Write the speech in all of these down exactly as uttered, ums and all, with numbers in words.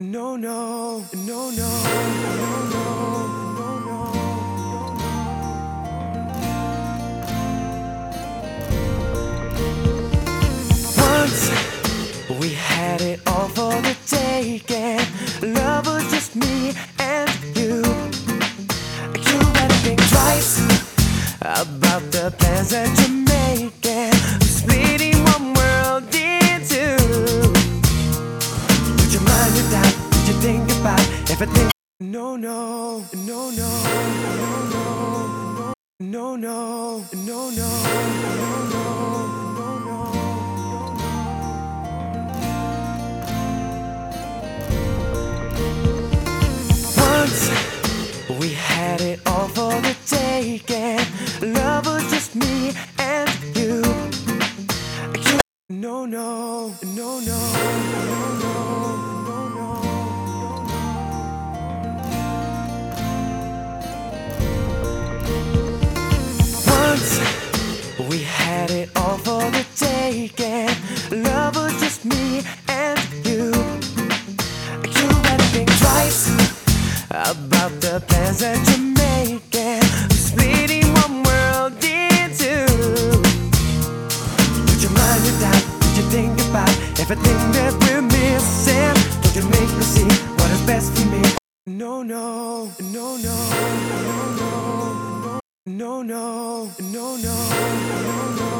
No, no, no, no, no, no, no, no. Once we had it all for the taking. Love was just me and you. You had to think twice about the plans that you're making. Splitting one world in two. Put your mind to that. Did you think about everything? No, no, no, no, no, no, no, no, no, no, no, no. We had it all for the taking. Love was just me and you. you no, no, no, no, no, no, no, no. Once we had it all for the taking. Love was just me and you. You had to think twice about the plans that you're making. Splitting one world in two. Put your mind to that. Did you think about everything that we're missing? Don't you make me see what is best for me? No, no, no, no, no, no, no, no, no, no, no, no.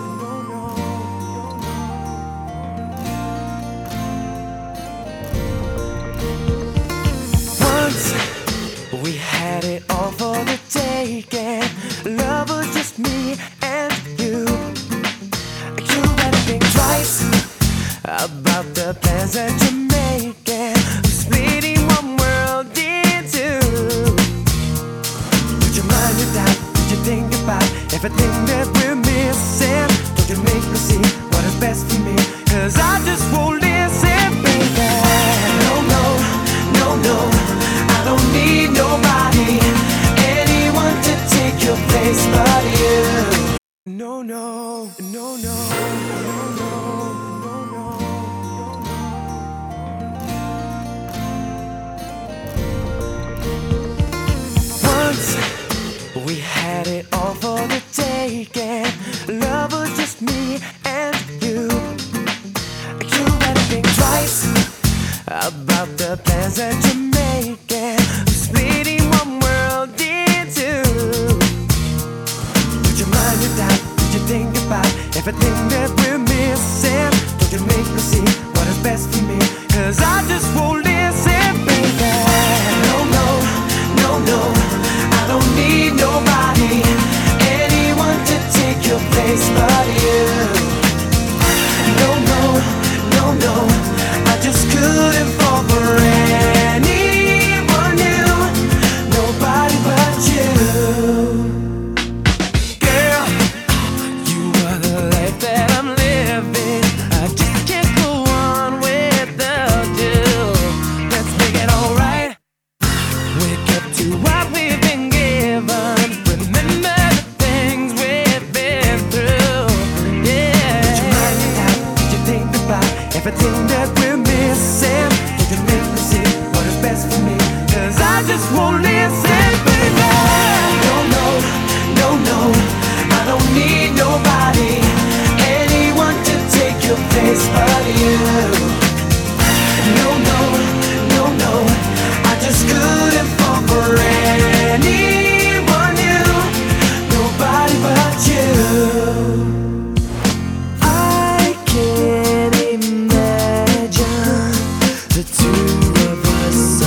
We had it all for the taking. Love was just me and you. You had to think twice about the plans that you're making. Splitting one world in two. Put your mind to that. Did you think about everything that we're missing? Don't you make me see what is best for me? Cause I just won't listen, baby. No, no, no, no. I don't need nobody, anyone to take your place but you. No, no, no, no, no, no, no, no. Once we had it all for the taking. Love was just me and you. You had to think twice about the plans that you're making. Splitting one world in two. Put your mind to that. Did you think about everything that we're missing? Don't you make me see what is best for me? Cause I just won't listen, baby. No, no, no, no. I don't need nobody, anyone to take your place but you. No, no, no, no. I just couldn't fall for anyone new, nobody but you. Girl, you are the life that I'm living. I just can't go on without you. Let's make it alright. Wake up to what we've been given. Remember the things we've been through. Yeah. Put your mind to that. Did you think about everything that we're missing? Don't you make me see what is best for me? Cause I just won't listen, baby. No, no, no, no. I don't need nobody, anyone to take your place but you. No, no, no, no. I just couldn't fall for anyone new, nobody but you. I can't imagine the two of us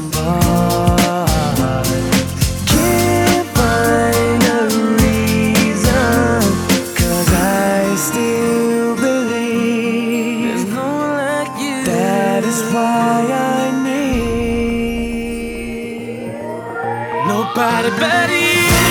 apart. Can't find a reason, cause I still believe there's no one like you. That is why I need nobody but you.